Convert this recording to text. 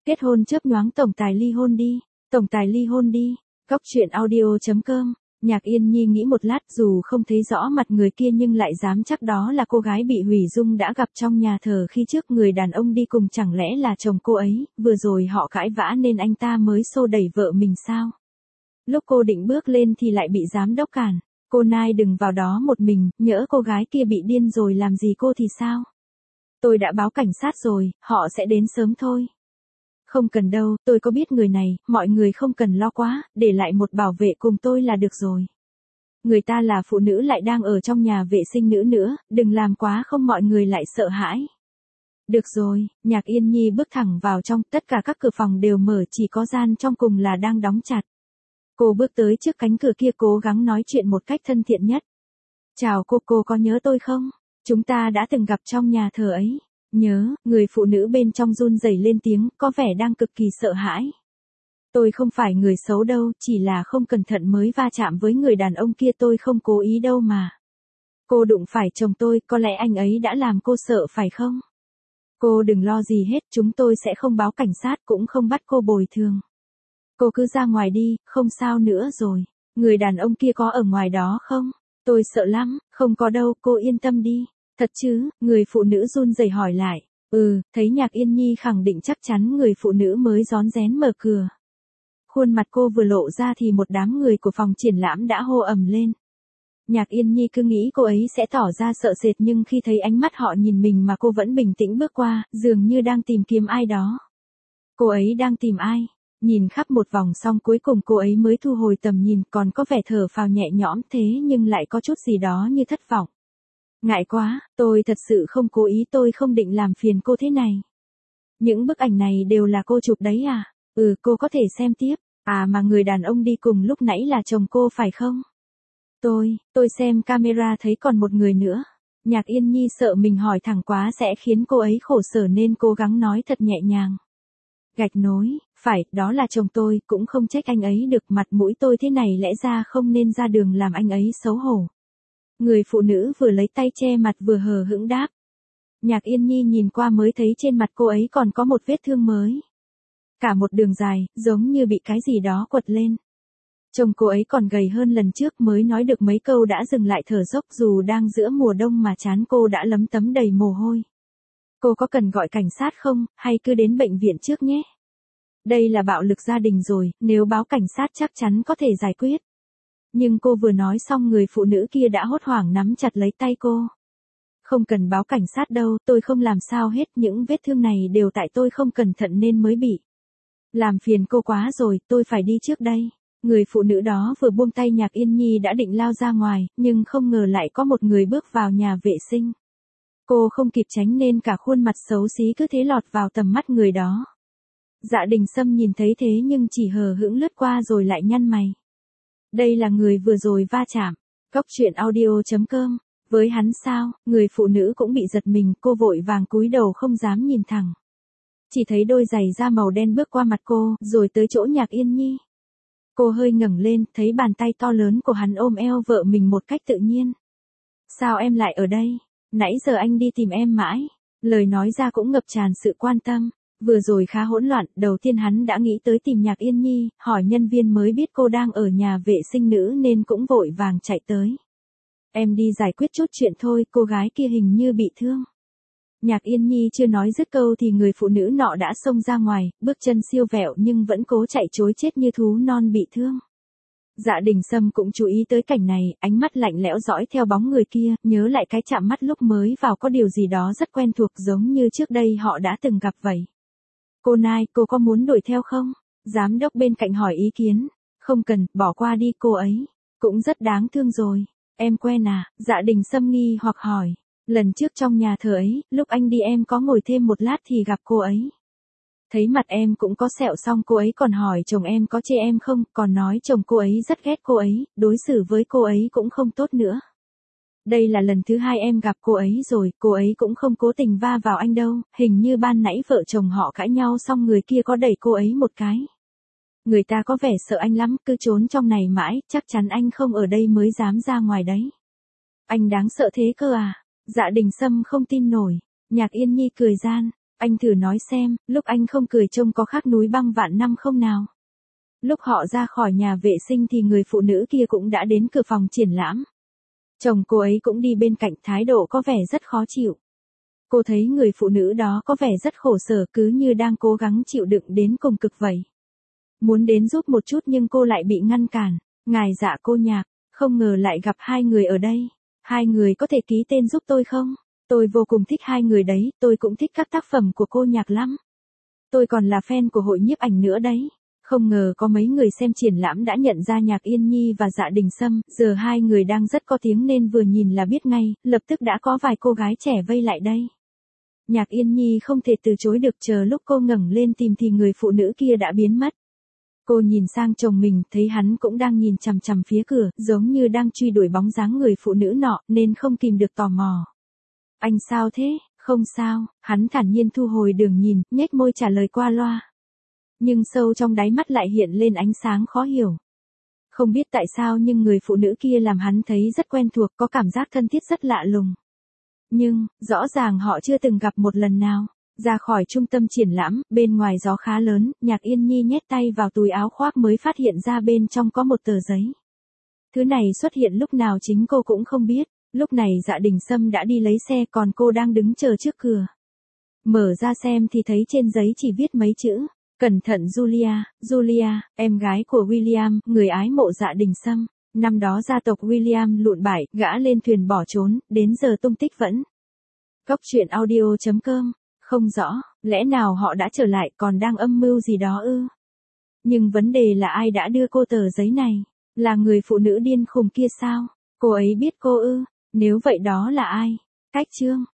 Kết hôn chớp nhoáng tổng tài ly hôn đi. Tổng tài ly hôn đi. Góc chuyện audio.com. Nhạc Yên Nhi nghĩ một lát, dù không thấy rõ mặt người kia nhưng lại dám chắc đó là cô gái bị hủy dung đã gặp trong nhà thờ khi trước người đàn ông đi cùng, chẳng lẽ là chồng cô ấy, vừa rồi họ cãi vã nên anh ta mới xô đẩy vợ mình sao? Lúc cô định bước lên thì lại bị giám đốc cản. Cô Nai đừng vào đó một mình, nhỡ cô gái kia bị điên rồi làm gì cô thì sao? Tôi đã báo cảnh sát rồi, họ sẽ đến sớm thôi. Không cần đâu, tôi có biết người này, mọi người không cần lo quá, để lại một bảo vệ cùng tôi là được rồi. Người ta là phụ nữ lại đang ở trong nhà vệ sinh nữ nữa, đừng làm quá không mọi người lại sợ hãi. Được rồi, Nhạc Yên Nhi bước thẳng vào trong, tất cả các cửa phòng đều mở, chỉ có gian trong cùng là đang đóng chặt. Cô bước tới trước cánh cửa kia cố gắng nói chuyện một cách thân thiện nhất. Chào cô có nhớ tôi không? Chúng ta đã từng gặp trong nhà thờ ấy. Nhớ, người phụ nữ bên trong run rẩy lên tiếng, có vẻ đang cực kỳ sợ hãi. Tôi không phải người xấu đâu, chỉ là không cẩn thận mới va chạm với người đàn ông kia, tôi không cố ý đâu mà. Cô đụng phải chồng tôi, có lẽ anh ấy đã làm cô sợ phải không? Cô đừng lo gì hết, chúng tôi sẽ không báo cảnh sát cũng không bắt cô bồi thường. Cô cứ ra ngoài đi, không sao nữa rồi. Người đàn ông kia có ở ngoài đó không? Tôi sợ lắm, không có đâu, cô yên tâm đi. Thật chứ, người phụ nữ run rẩy hỏi lại. Thấy Nhạc Yên Nhi khẳng định chắc chắn, người phụ nữ mới rón rén mở cửa. Khuôn mặt cô vừa lộ ra thì một đám người của phòng triển lãm đã hô ầm lên. Nhạc Yên Nhi cứ nghĩ cô ấy sẽ tỏ ra sợ sệt, nhưng khi thấy ánh mắt họ nhìn mình mà cô vẫn bình tĩnh bước qua, dường như đang tìm kiếm ai đó. Cô ấy đang tìm ai? Nhìn khắp một vòng xong cuối cùng cô ấy mới thu hồi tầm nhìn, còn có vẻ thở phào nhẹ nhõm thế nhưng lại có chút gì đó như thất vọng. Ngại quá, tôi thật sự không cố ý, tôi không định làm phiền cô thế này. Những bức ảnh này đều là cô chụp đấy à? Cô có thể xem tiếp. Mà người đàn ông đi cùng lúc nãy là chồng cô phải không? Tôi xem camera thấy còn một người nữa. Nhạc Yên Nhi sợ mình hỏi thẳng quá sẽ khiến cô ấy khổ sở nên cố gắng nói thật nhẹ nhàng. Gạch nối, phải, đó là chồng tôi, cũng không trách anh ấy được, mặt mũi tôi thế này lẽ ra không nên ra đường làm anh ấy xấu hổ. Người phụ nữ vừa lấy tay che mặt vừa hờ hững đáp. Nhạc Yên Nhi nhìn qua mới thấy trên mặt cô ấy còn có một vết thương mới. Cả một đường dài, giống như bị cái gì đó quật lên. Chồng cô ấy còn gầy hơn lần trước, mới nói được mấy câu đã dừng lại thở dốc, dù đang giữa mùa đông mà trán cô đã lấm tấm đầy mồ hôi. Cô có cần gọi cảnh sát không, hay cứ đến bệnh viện trước nhé? Đây là bạo lực gia đình rồi, nếu báo cảnh sát chắc chắn có thể giải quyết. Nhưng cô vừa nói xong người phụ nữ kia đã hốt hoảng nắm chặt lấy tay cô. Không cần báo cảnh sát đâu, tôi không làm sao hết, những vết thương này đều tại tôi không cẩn thận nên mới bị. Làm phiền cô quá rồi, tôi phải đi trước đây. Người phụ nữ đó vừa buông tay Nhạc Yên Nhi đã định lao ra ngoài, nhưng không ngờ lại có một người bước vào nhà vệ sinh. Cô không kịp tránh nên cả khuôn mặt xấu xí cứ thế lọt vào tầm mắt người đó. Dạ Đình Sâm nhìn thấy thế nhưng chỉ hờ hững lướt qua rồi lại nhăn mày. Đây là người vừa rồi va chạm. Góc chuyện audio.com. Với hắn sao? Người phụ nữ cũng bị giật mình, cô vội vàng cúi đầu không dám nhìn thẳng. Chỉ thấy đôi giày da màu đen bước qua mặt cô, rồi tới chỗ Nhạc Yên Nhi. Cô hơi ngẩng lên, thấy bàn tay to lớn của hắn ôm eo vợ mình một cách tự nhiên. Sao em lại ở đây? Nãy giờ anh đi tìm em mãi. Lời nói ra cũng ngập tràn sự quan tâm. Vừa rồi khá hỗn loạn, đầu tiên hắn đã nghĩ tới tìm Nhạc Yên Nhi, hỏi nhân viên mới biết cô đang ở nhà vệ sinh nữ nên cũng vội vàng chạy tới. Em đi giải quyết chút chuyện thôi, cô gái kia hình như bị thương. Nhạc Yên Nhi chưa nói dứt câu thì người phụ nữ nọ đã xông ra ngoài, bước chân siêu vẹo nhưng vẫn cố chạy trối chết như thú non bị thương. Dạ Đình Sâm cũng chú ý tới cảnh này, ánh mắt lạnh lẽo dõi theo bóng người kia, nhớ lại cái chạm mắt lúc mới vào có điều gì đó rất quen thuộc giống như trước đây họ đã từng gặp vậy. Cô Nai, cô có muốn đuổi theo không? Giám đốc bên cạnh hỏi ý kiến. Không cần, bỏ qua đi, cô ấy cũng rất đáng thương rồi. Em quen à? Dạ Đình Sâm nghi hoặc hỏi. Lần trước trong nhà thờ ấy, lúc anh đi em có ngồi thêm một lát thì gặp cô ấy. Thấy mặt em cũng có sẹo, xong cô ấy còn hỏi chồng em có chê em không, còn nói chồng cô ấy rất ghét cô ấy, đối xử với cô ấy cũng không tốt nữa. Đây là lần thứ hai em gặp cô ấy rồi, cô ấy cũng không cố tình va vào anh đâu, hình như ban nãy vợ chồng họ cãi nhau xong người kia có đẩy cô ấy một cái. Người ta có vẻ sợ anh lắm, cứ trốn trong này mãi, chắc chắn anh không ở đây mới dám ra ngoài đấy. Anh đáng sợ thế cơ à? Dạ Đình Sâm không tin nổi. Nhạc Yên Nhi cười gian. Anh thử nói xem, lúc anh không cười trông có khác núi băng vạn năm không nào? Lúc họ ra khỏi nhà vệ sinh thì người phụ nữ kia cũng đã đến cửa phòng triển lãm. Chồng cô ấy cũng đi bên cạnh, thái độ có vẻ rất khó chịu. Cô thấy người phụ nữ đó có vẻ rất khổ sở, cứ như đang cố gắng chịu đựng đến cùng cực vậy. Muốn đến giúp một chút nhưng cô lại bị ngăn cản. Ngài dạ cô Nhạc, không ngờ lại gặp hai người ở đây. Hai người có thể ký tên giúp tôi không? Tôi vô cùng thích hai người đấy, tôi cũng thích các tác phẩm của cô Nhạc lắm. Tôi còn là fan của hội nhiếp ảnh nữa đấy. Không ngờ có mấy người xem triển lãm đã nhận ra Nhạc Yên Nhi và Dạ Đình Sâm, giờ hai người đang rất có tiếng nên vừa nhìn là biết ngay, lập tức đã có vài cô gái trẻ vây lại đây. Nhạc Yên Nhi không thể từ chối được, chờ lúc cô ngẩng lên tìm thì người phụ nữ kia đã biến mất. Cô nhìn sang chồng mình, thấy hắn cũng đang nhìn chằm chằm phía cửa, giống như đang truy đuổi bóng dáng người phụ nữ nọ, nên không kìm được tò mò. Anh sao thế? Không sao, hắn thản nhiên thu hồi đường nhìn, nhếch môi trả lời qua loa. Nhưng sâu trong đáy mắt lại hiện lên ánh sáng khó hiểu. Không biết tại sao nhưng người phụ nữ kia làm hắn thấy rất quen thuộc, có cảm giác thân thiết rất lạ lùng. Nhưng, rõ ràng họ chưa từng gặp một lần nào. Ra khỏi trung tâm triển lãm, bên ngoài gió khá lớn, Nhạc Yên Nhi nhét tay vào túi áo khoác mới phát hiện ra bên trong có một tờ giấy. Thứ này xuất hiện lúc nào chính cô cũng không biết. Lúc này Dạ Đình Sâm đã đi lấy xe, còn cô đang đứng chờ trước cửa. Mở ra xem thì thấy trên giấy chỉ viết mấy chữ. Cẩn thận Julia, Julia, em gái của William, người ái mộ Dạ Đình Sâm. Năm đó gia tộc William lụn bại, gã lên thuyền bỏ trốn, đến giờ tung tích vẫn. Góc truyện audio.com. Không rõ, lẽ nào họ đã trở lại còn đang âm mưu gì đó ư? Nhưng vấn đề là ai đã đưa cô tờ giấy này? Là người phụ nữ điên khùng kia sao? Cô ấy biết cô ư? Nếu vậy đó là ai? Cách chương.